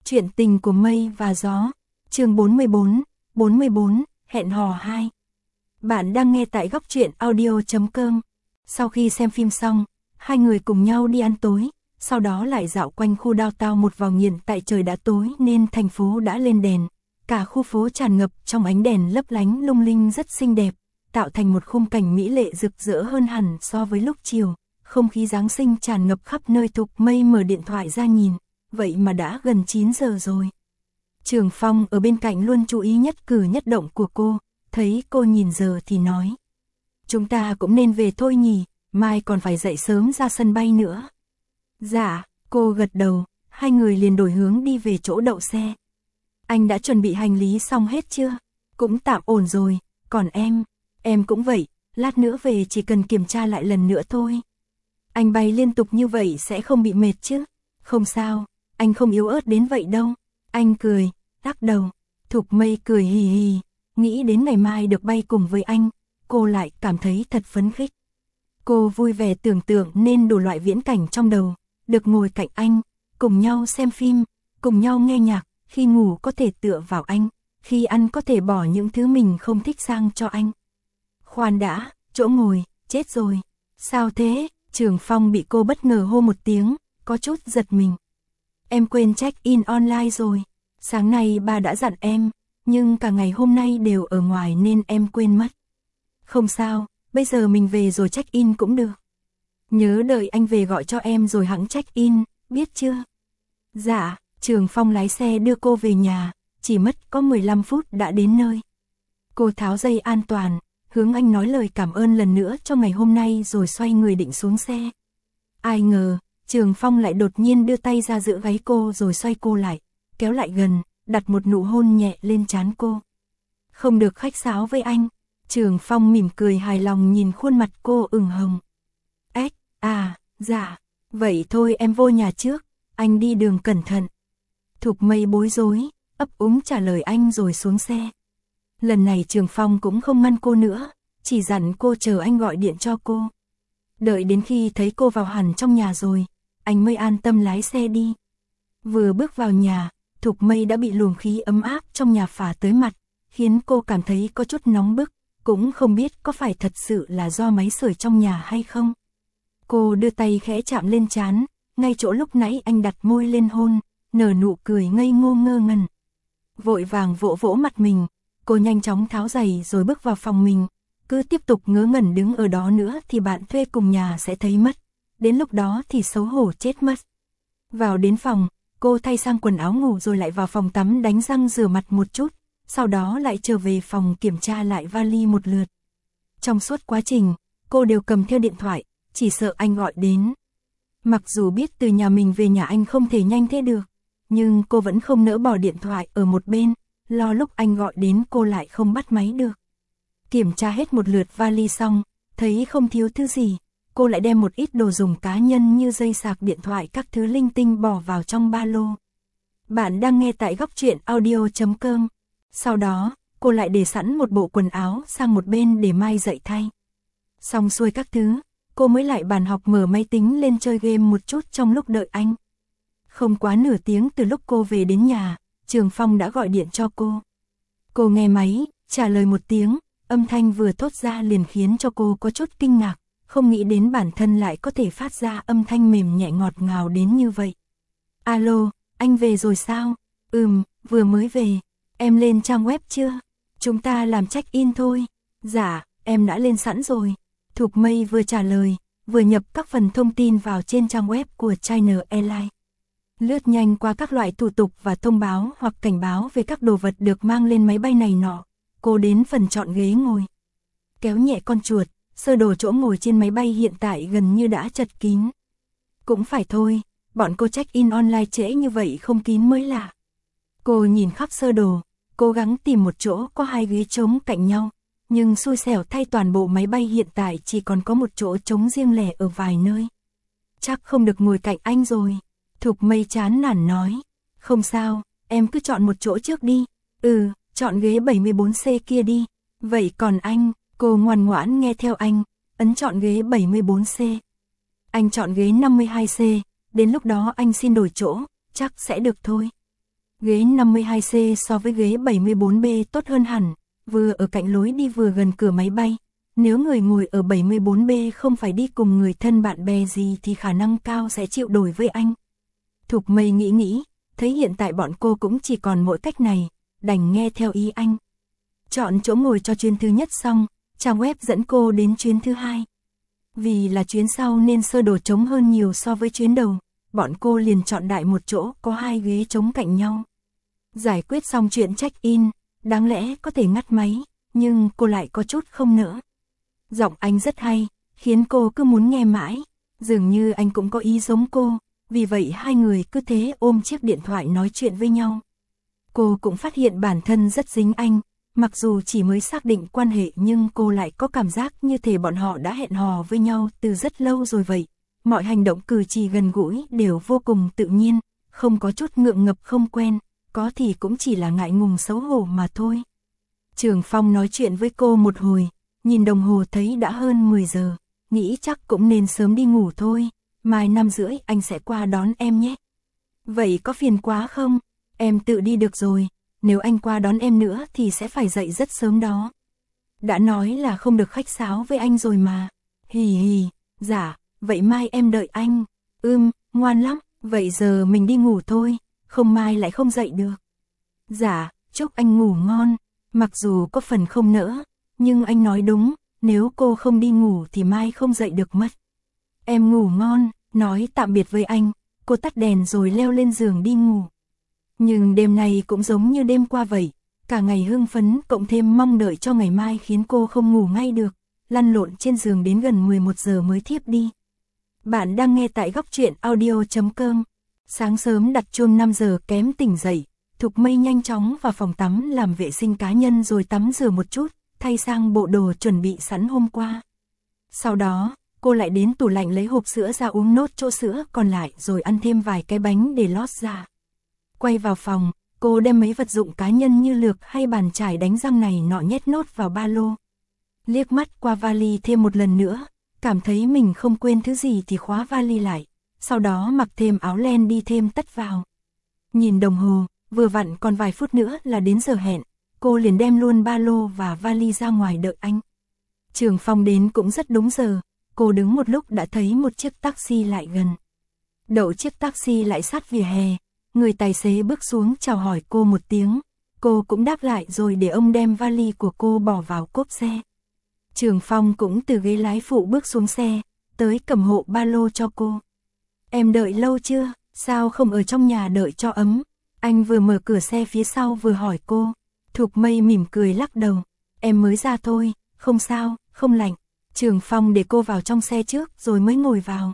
Chuyện tình của mây và gió, chương 44, hẹn hò 2. Bạn đang nghe tại góc truyện audio.com. Sau khi xem phim xong, hai người cùng nhau đi ăn tối, sau đó lại dạo quanh khu downtown một vòng nghiền. Tại trời đã tối nên thành phố đã lên đèn, cả khu phố tràn ngập trong ánh đèn lấp lánh lung linh rất xinh đẹp, tạo thành một khung cảnh mỹ lệ rực rỡ hơn hẳn so với lúc chiều. Không khí Giáng sinh tràn ngập khắp nơi. Thục Mây mở điện thoại ra nhìn, vậy mà đã gần 9 giờ rồi. Trường Phong ở bên cạnh luôn chú ý nhất cử nhất động của cô, thấy cô nhìn giờ thì nói: "Chúng ta cũng nên về thôi nhỉ, mai còn phải dậy sớm ra sân bay nữa." "Dạ," cô gật đầu, hai người liền đổi hướng đi về chỗ đậu xe. "Anh đã chuẩn bị hành lý xong hết chưa?" "Cũng tạm ổn rồi, còn em cũng vậy, lát nữa về chỉ cần kiểm tra lại lần nữa thôi." "Anh bay liên tục như vậy sẽ không bị mệt chứ?" "Không sao, anh không yếu ớt đến vậy đâu." Anh cười, lắc đầu. Thục Mây cười hì hì, nghĩ đến ngày mai được bay cùng với anh, cô lại cảm thấy thật phấn khích. Cô vui vẻ tưởng tượng nên đủ loại viễn cảnh trong đầu, được ngồi cạnh anh, cùng nhau xem phim, cùng nhau nghe nhạc, khi ngủ có thể tựa vào anh, khi ăn có thể bỏ những thứ mình không thích sang cho anh. Khoan đã, chỗ ngồi, chết rồi. Sao thế? Trường Phong bị cô bất ngờ hô một tiếng, có chút giật mình. "Em quên check-in online rồi. Sáng nay ba đã dặn em, nhưng cả ngày hôm nay đều ở ngoài nên em quên mất." "Không sao, bây giờ mình về rồi check-in cũng được. Nhớ đợi anh về gọi cho em rồi hẵng check-in, biết chưa?" "Dạ." Trường Phong lái xe đưa cô về nhà, chỉ mất có 15 phút đã đến nơi. Cô tháo dây an toàn, hướng anh nói lời cảm ơn lần nữa cho ngày hôm nay rồi xoay người định xuống xe. Ai ngờ, Trường Phong lại đột nhiên đưa tay ra giữ gáy cô rồi xoay cô lại, kéo lại gần, đặt một nụ hôn nhẹ lên trán cô. "Không được khách sáo với anh." Trường Phong mỉm cười hài lòng nhìn khuôn mặt cô ửng hồng. Dạ, vậy thôi em vô nhà trước, anh đi đường cẩn thận." Thục Mây bối rối, ấp úng trả lời anh rồi xuống xe. Lần này Trường Phong cũng không ngăn cô nữa, chỉ dặn cô chờ anh gọi điện cho cô. Đợi đến khi thấy cô vào hẳn trong nhà rồi, anh mới an tâm lái xe đi. Vừa bước vào nhà, Thục Mây đã bị luồng khí ấm áp trong nhà phả tới mặt, khiến cô cảm thấy có chút nóng bức, cũng không biết có phải thật sự là do máy sưởi trong nhà hay không. Cô đưa tay khẽ chạm lên trán, ngay chỗ lúc nãy anh đặt môi lên hôn, nở nụ cười ngây ngô ngơ ngẩn. Vội vàng vỗ vỗ mặt mình, cô nhanh chóng tháo giày rồi bước vào phòng mình. Cứ tiếp tục ngớ ngẩn đứng ở đó nữa thì bạn thuê cùng nhà sẽ thấy mất. Đến lúc đó thì xấu hổ chết mất. Vào đến phòng, cô thay sang quần áo ngủ rồi lại vào phòng tắm đánh răng rửa mặt một chút, sau đó lại trở về phòng kiểm tra lại vali một lượt. Trong suốt quá trình, cô đều cầm theo điện thoại, chỉ sợ anh gọi đến. Mặc dù biết từ nhà mình về nhà anh không thể nhanh thế được, nhưng cô vẫn không nỡ bỏ điện thoại ở một bên, lo lúc anh gọi đến cô lại không bắt máy được. Kiểm tra hết một lượt vali xong, thấy không thiếu thứ gì, cô lại đem một ít đồ dùng cá nhân như dây sạc điện thoại các thứ linh tinh bỏ vào trong ba lô. Bạn đang nghe tại góc truyện audio.com. Sau đó, cô lại để sẵn một bộ quần áo sang một bên để mai dậy thay. Xong xuôi các thứ, cô mới lại bàn học mở máy tính lên chơi game một chút trong lúc đợi anh. Không quá nửa tiếng từ lúc cô về đến nhà, Trường Phong đã gọi điện cho cô. Cô nghe máy, trả lời một tiếng, âm thanh vừa thốt ra liền khiến cho cô có chút kinh ngạc, không nghĩ đến bản thân lại có thể phát ra âm thanh mềm nhẹ ngọt ngào đến như vậy. "Alo, anh về rồi sao?" Vừa mới về. "Em lên trang web chưa? Chúng ta làm check-in thôi." "Dạ, em đã lên sẵn rồi." Thục Mây vừa trả lời, vừa nhập các phần thông tin vào trên trang web của China Airlines. Lướt nhanh qua các loại thủ tục và thông báo hoặc cảnh báo về các đồ vật được mang lên máy bay này nọ. Cô đến phần chọn ghế ngồi. Kéo nhẹ con chuột, sơ đồ chỗ ngồi trên máy bay hiện tại gần như đã chật kín. Cũng phải thôi, bọn cô check-in online trễ như vậy không kín mới lạ. Cô nhìn khắp sơ đồ, cố gắng tìm một chỗ có hai ghế trống cạnh nhau. Nhưng xui xẻo thay toàn bộ máy bay hiện tại chỉ còn có một chỗ trống riêng lẻ ở vài nơi. "Chắc không được ngồi cạnh anh rồi." Thục Mây chán nản nói. "Không sao, em cứ chọn một chỗ trước đi." Chọn ghế 74C kia đi." "Vậy còn anh?" Cô ngoan ngoãn nghe theo anh, ấn chọn ghế 74C. Anh chọn ghế 52C, đến lúc đó anh xin đổi chỗ, chắc sẽ được thôi. Ghế 52C so với ghế 74B tốt hơn hẳn, vừa ở cạnh lối đi vừa gần cửa máy bay. Nếu người ngồi ở 74B không phải đi cùng người thân bạn bè gì thì khả năng cao sẽ chịu đổi với anh. Thục Mây nghĩ, thấy hiện tại bọn cô cũng chỉ còn mỗi cách này, đành nghe theo ý anh. Chọn chỗ ngồi cho chuyến thứ nhất xong, trang web dẫn cô đến chuyến thứ hai. Vì là chuyến sau nên sơ đồ trống hơn nhiều so với chuyến đầu, bọn cô liền chọn đại một chỗ có 2 ghế trống cạnh nhau. Giải quyết xong chuyện check-in, đáng lẽ có thể ngắt máy, nhưng cô lại có chút không nỡ. Giọng anh rất hay, khiến cô cứ muốn nghe mãi, dường như anh cũng có ý giống cô, vì vậy hai người cứ thế ôm chiếc điện thoại nói chuyện với nhau. Cô cũng phát hiện bản thân rất dính anh, mặc dù chỉ mới xác định quan hệ nhưng cô lại có cảm giác như thể bọn họ đã hẹn hò với nhau từ rất lâu rồi vậy. Mọi hành động cử chỉ gần gũi đều vô cùng tự nhiên, không có chút ngượng ngập không quen, có thì cũng chỉ là ngại ngùng xấu hổ mà thôi. Trường Phong nói chuyện với cô một hồi, nhìn đồng hồ thấy đã hơn 10 giờ, nghĩ chắc cũng nên sớm đi ngủ thôi, mai 5:30 anh sẽ qua đón em nhé. Vậy có phiền quá không? Em tự đi được rồi, nếu anh qua đón em nữa thì sẽ phải dậy rất sớm đó. Đã nói là không được khách sáo với anh rồi mà. Hì hì, dạ, vậy mai em đợi anh. Ngoan lắm, vậy giờ mình đi ngủ thôi, không mai lại không dậy được. Dạ, chúc anh ngủ ngon, mặc dù có phần không nỡ, nhưng anh nói đúng, nếu cô không đi ngủ thì mai không dậy được mất. Em ngủ ngon, nói tạm biệt với anh, cô tắt đèn rồi leo lên giường đi ngủ. Nhưng đêm này cũng giống như đêm qua vậy, cả ngày hưng phấn cộng thêm mong đợi cho ngày mai khiến cô không ngủ ngay được, lăn lộn trên giường đến gần 11 giờ mới thiếp đi. Bạn đang nghe tại Góc Truyện Audio.com. Sáng sớm đặt chuông 5 giờ kém tỉnh dậy, Thục Mây nhanh chóng vào phòng tắm làm vệ sinh cá nhân rồi tắm rửa một chút, thay sang bộ đồ chuẩn bị sẵn hôm qua. Sau đó, cô lại đến tủ lạnh lấy hộp sữa ra uống nốt chỗ sữa còn lại rồi ăn thêm vài cái bánh để lót dạ. Quay vào phòng, cô đem mấy vật dụng cá nhân như lược hay bàn chải đánh răng này nọ nhét nốt vào ba lô. Liếc mắt qua vali thêm một lần nữa, cảm thấy mình không quên thứ gì thì khóa vali lại, sau đó mặc thêm áo len đi thêm tất vào. Nhìn đồng hồ, vừa vặn còn vài phút nữa là đến giờ hẹn, cô liền đem luôn ba lô và vali ra ngoài đợi anh. Trường Phong đến cũng rất đúng giờ, cô đứng một lúc đã thấy một chiếc taxi lại gần. Đậu chiếc taxi lại sát vỉa hè, người tài xế bước xuống chào hỏi cô một tiếng, cô cũng đáp lại rồi để ông đem vali của cô bỏ vào cốp xe. Trường Phong cũng từ ghế lái phụ bước xuống xe, tới cầm hộ ba lô cho cô. Em đợi lâu chưa, sao không ở trong nhà đợi cho ấm? Anh vừa mở cửa xe phía sau vừa hỏi cô. Thục Mây mỉm cười lắc đầu, em mới ra thôi, không sao, không lạnh. Trường Phong để cô vào trong xe trước rồi mới ngồi vào.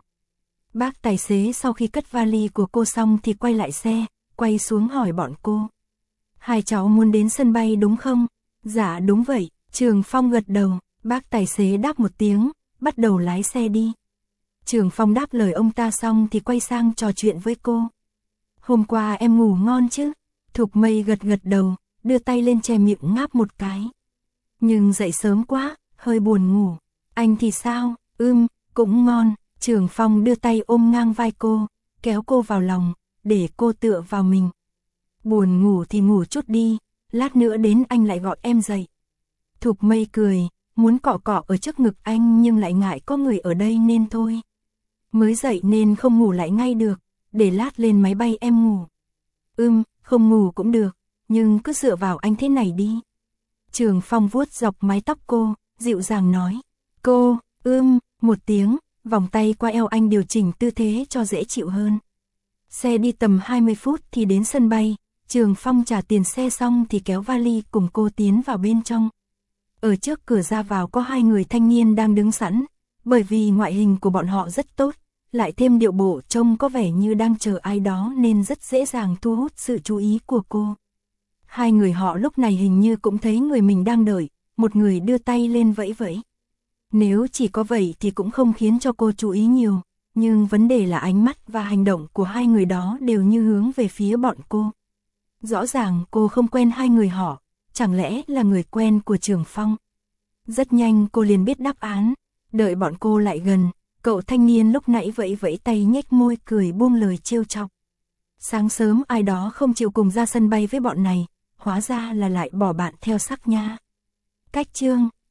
Bác tài xế sau khi cất vali của cô xong thì quay lại xe, quay xuống hỏi bọn cô. Hai cháu muốn đến sân bay đúng không? Dạ đúng vậy, Trường Phong gật đầu, bác tài xế đáp một tiếng, bắt đầu lái xe đi. Trường Phong đáp lời ông ta xong thì quay sang trò chuyện với cô. Hôm qua em ngủ ngon chứ? Thục Mây gật gật đầu, đưa tay lên che miệng ngáp một cái. Nhưng dậy sớm quá, hơi buồn ngủ. Anh thì sao? Cũng ngon. Trường Phong đưa tay ôm ngang vai cô, kéo cô vào lòng, để cô tựa vào mình. Buồn ngủ thì ngủ chút đi, lát nữa đến anh lại gọi em dậy. Thục Mây cười, muốn cọ cọ ở trước ngực anh nhưng lại ngại có người ở đây nên thôi. Mới dậy nên không ngủ lại ngay được, để lát lên máy bay em ngủ. Không ngủ cũng được, nhưng cứ dựa vào anh thế này đi. Trường Phong vuốt dọc mái tóc cô, dịu dàng nói. Cô, một tiếng, vòng tay qua eo anh điều chỉnh tư thế cho dễ chịu hơn. Xe đi tầm 20 phút thì đến sân bay, Trường Phong trả tiền xe xong thì kéo vali cùng cô tiến vào bên trong. Ở trước cửa ra vào có hai người thanh niên đang đứng sẵn, bởi vì ngoại hình của bọn họ rất tốt, lại thêm điệu bộ trông có vẻ như đang chờ ai đó nên rất dễ dàng thu hút sự chú ý của cô. Hai người họ lúc này hình như cũng thấy người mình đang đợi, một người đưa tay lên vẫy vẫy. Nếu chỉ có vậy thì cũng không khiến cho cô chú ý nhiều, nhưng vấn đề là ánh mắt và hành động của hai người đó đều như hướng về phía bọn cô. Rõ ràng cô không quen hai người họ, chẳng lẽ là người quen của Trường Phong? Rất nhanh cô liền biết đáp án, đợi bọn cô lại gần, cậu thanh niên lúc nãy vẫy vẫy tay nhếch môi cười buông lời trêu chọc. Sáng sớm ai đó không chịu cùng ra sân bay với bọn này, hóa ra là lại bỏ bạn theo Sắc Nha. Cách chương